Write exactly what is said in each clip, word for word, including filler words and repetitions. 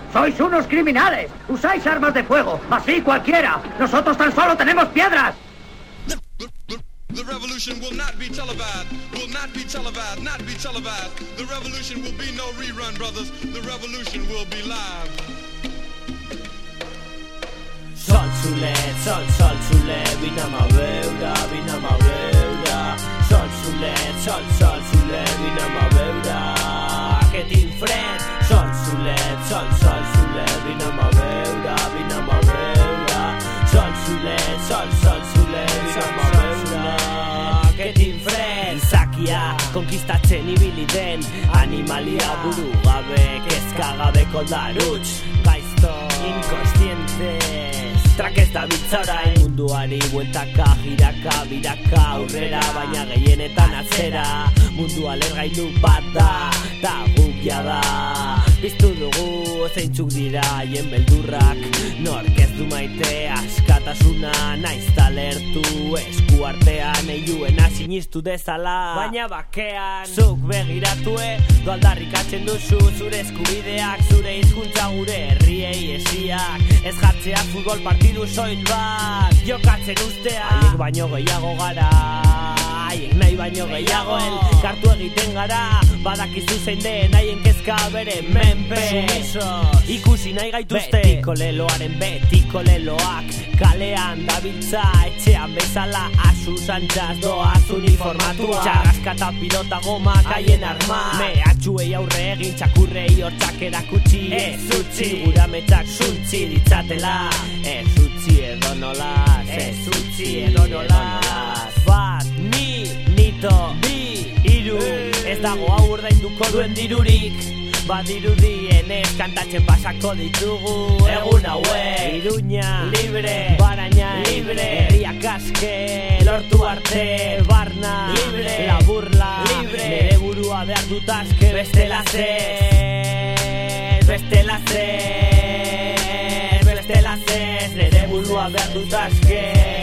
Sois unos criminales. Usáis armas de fuego. Así cualquiera. Nosotros tan solo tenemos piedras. The revolution will not be televised, will not be televised, not be televised. The revolution will be no rerun, brothers. The revolution will be live. Sol solet, sol, sol solet, vine'm a veure, vine'm a veure. Sol solet, sol, sol solet, vine'm a veure. Que tinc fred. Sol solet, sol, sol solet, vine'm a veure, vine'm a veure. Sol solet, sol, sol solet, vine'm a veure. Que tinc fred. Izakia, konkistatzen ibili den animalia buru gabe, kezka gabeko daruts, gaizto, inconscientes. Trakez da bitza orain munduari bueltaka, jiraka, biraka, aurrera, baina gehienetan atzera. Mundua lergailu bat da, da gukia da. Piztu dugu zeintzuk dira haien beldurrak. Nork ez du maite askatasuna, naiz talertu eskuartean eiuena sinistu dezala. Baina bakean zuk begiratue, du aldarrikatzen duzu zure eskubideak, zure hizkuntza gure herriei esiak. Ez jartzea futbol partidu soil bat, jokatzen ustea. Haiek baino gehiago gara, haiek nahi baino gehiago elkartu egiten gara. Badakizu zein den haien kezka bere menpe. Sumisos, ikusi nahi gaituzte betiko leloaren betiko leloak. Kalean dabiltza etxean bezala, asu santzaz doaz uniformatua. Txarraska eta pilota gomak haien arma, mehatxuei aurre egin txakurrei hortzak erakutsi. Ez utzi gura metzak zuntzi ditzatela, ez utzi edo nolaz, ez utzi edo nolaz. Bat, ni, nito, bi, iru, ez dago hau ordainduko duen dirurik. Badirudien ez kantatzen pasako ditugu egun hauek. Iruña, libre, Baraina, libre, herriak aske, lortu arte, barna, libre, la burla, libre, nere burua behar dut aske, bestela zez, bestela zez, bestela zez, nere burua behar dut aske,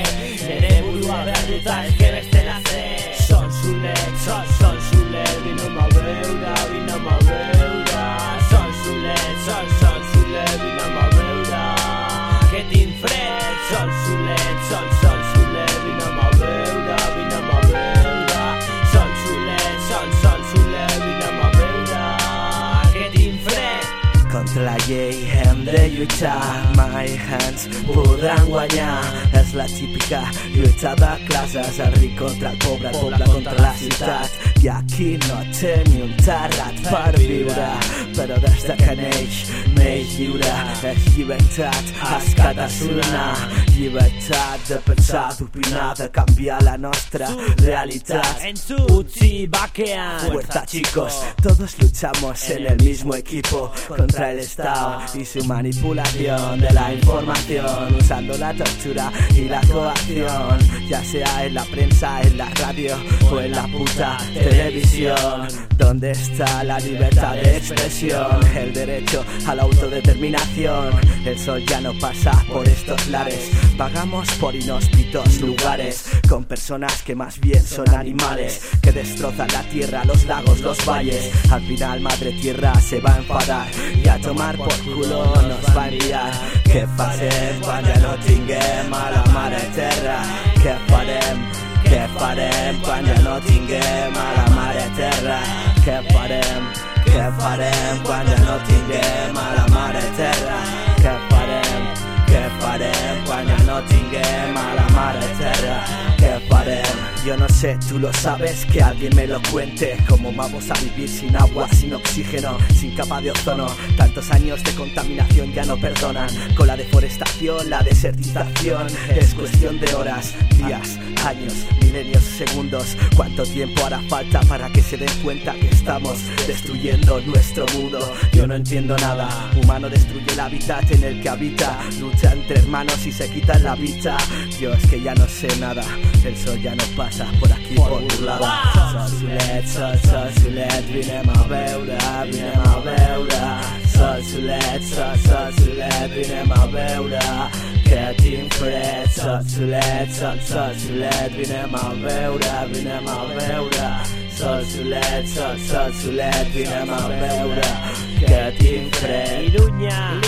nere burua behar dut aske, bestela zez. Sol zulet, sol, sol zulet, vine'm a veure, vine'm a veure. Sol solet, sol, sol solet, vine'm a veure. Que tinc fred. Sol solet, sol, sol solet, vine'm a veure, vine'm a veure. Sol solet, sol, sol solet, vine'm a veure. Que tinc fred. Contra la llei hem de lluitar, mai ens podran guanyar. És la típica lluita de classes, el ric contra el pobre, el poble contra la ciutat. I aquí no té ni un terrat per viure, però des de que neix, neix lliure. És llibertat, escatasuna, llibertat de pensar, d'opinar, de canviar la nostra realitat. Utzi bakean, fuerza chicos, todos luchamos en el mismo equipo contra el Estado y su manipulación de la información, usando la tortura y la coacción, ya sea en la prensa, en la radio o en la puta televisión. ¿Dónde está la libertad de expresión? El derecho a la autodeterminación. El sol ya no pasa por estos lares, vagamos por inhóspitos lugares, con personas que más bien son animales, que destrozan la tierra, los lagos, los valles. Al final madre tierra se va a enfadar y a tomar por culo nos va a enviar. Què farem quan ja no tinguem a la mare terra? Què farem? Què farem quan ja no tinguem a la mare terra? Què farem? Què farem quan ja no tinguem a la mare terra? Què farem? Què farem quan ja no tinguem a la mare terra? Què farem? Yo no sé, tú lo sabes, que alguien me lo cuente. ¿Cómo vamos a vivir sin agua, sin oxígeno, sin capa de ozono? Tantos años de contaminación ya no perdonan. Con la deforestación, la desertización, es cuestión de horas, días, años, milenios, segundos. ¿Cuánto tiempo hará falta para que se den cuenta que estamos destruyendo nuestro mundo? Yo no entiendo nada. Humano destruye el hábitat en el que habita, lucha entre hermanos y se quitan la vida. Yo es que ya no sé nada. El sol ya no pasa por aquí por burlada. Sol solet, sol, sol solet, vinem a veure, vinem a veure. Sol solet, sol, sol solet, vinem a veure. Que tinc fred. Sol solet, sol, sol solet, vinem a veure, vinem a veure. Sol solet, sol, sol solet, vinem a veure. Que tinc fred. Iruña,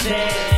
francès.